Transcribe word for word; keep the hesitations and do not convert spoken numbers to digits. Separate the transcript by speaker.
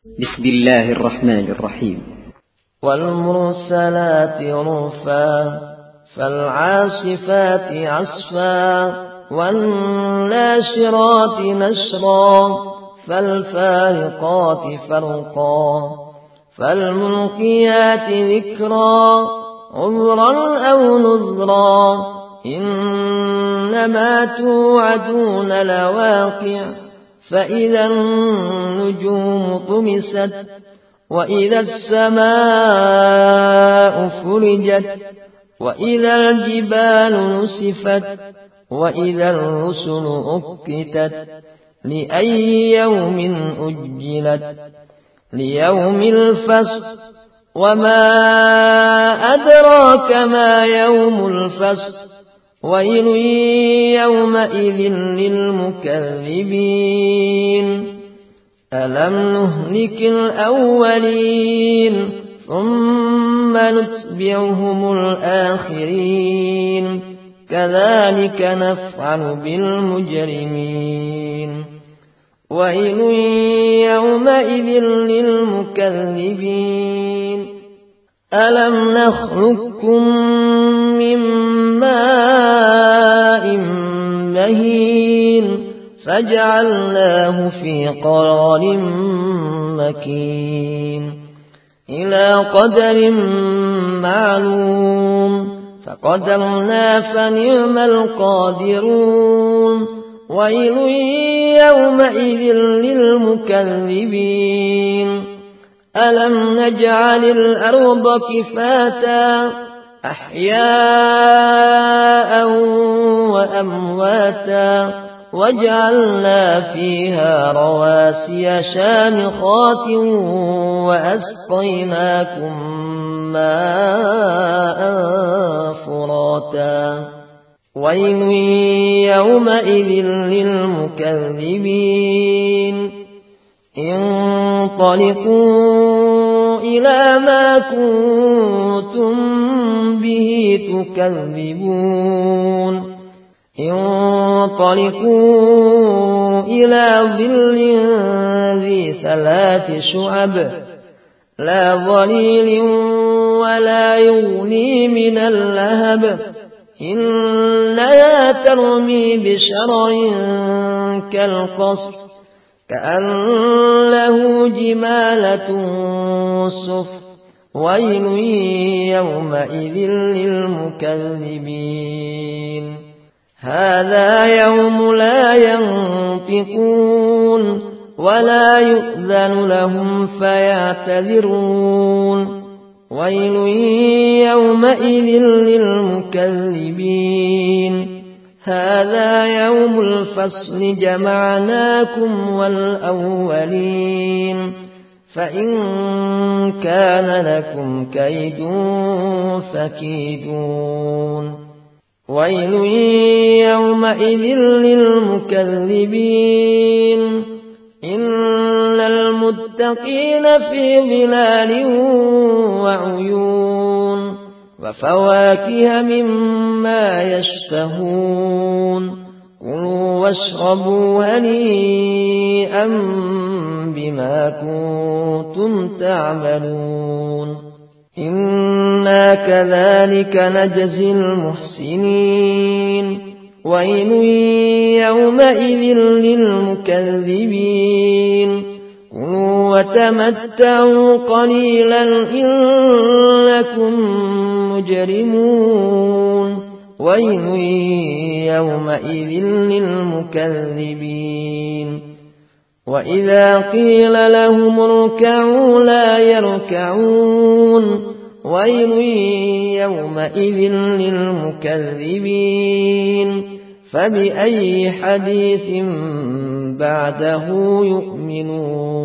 Speaker 1: بسم الله الرحمن الرحيم.
Speaker 2: والمرسلات عرفا فالعاصفات عصفا والناشرات نشرا فالفارقات فرقا فالملقيات ذكرا عذرا أو نذرا إنما توعدون لواقع فإذا النجوم طمست وإذا السماء فرجت وإذا الجبال نسفت وإذا الرسل أقتت لأي يوم أجلت ليوم الفصل وما أدراك ما يوم الفصل ويل يومئذ للمكذبين ألم نهلك الأولين ثم نتبعهم الآخرين كذلك نفعل بالمجرمين ويل يومئذ للمكذبين ألم نخلقكم من ماء مهين فجعلناه في قرار مكين إلى قدر معلوم فقدرنا فنعم القادرون ويل يومئذ للمكذبين ألم نجعل الأرض كفاتا أحياء وأمواتا وجعلنا فيها رواسي شامخات وأسقيناكم ماء فراتا ويل يومئذ للمكذبين انطلقوا إلى ما كنتم به تكذبون انطلقوا إلى ظل ذي ثلاث شعب لا ظليل ولا يغني من اللهب إنها ترمي بشرر كالقصر كأنه جمالة صفر ويل يومئذ للمكذبين هذا يوم لا ينطقون ولا يؤذن لهم فيعتذرون ويل يومئذ للمكذبين هذا يوم الفصل جمعناكم والأولين فإن كان لكم كيد فكيدون ويل يومئذ للمكذبين إن المتقين في ظلال وعيون وفواكه مما يشتهون كلوا واشربوا هنيئا بما كنتم تعملون إنا كذلك نجزي المحسنين ويل يومئذ للمكذبين كلوا وتمتعوا قليلا إنكم مجرمون ويل يومئذ للمكذبين وإذا قيل لهم اركعوا لا يركعون ويل يومئذ للمكذبين فبأي حديث بعده يؤمنون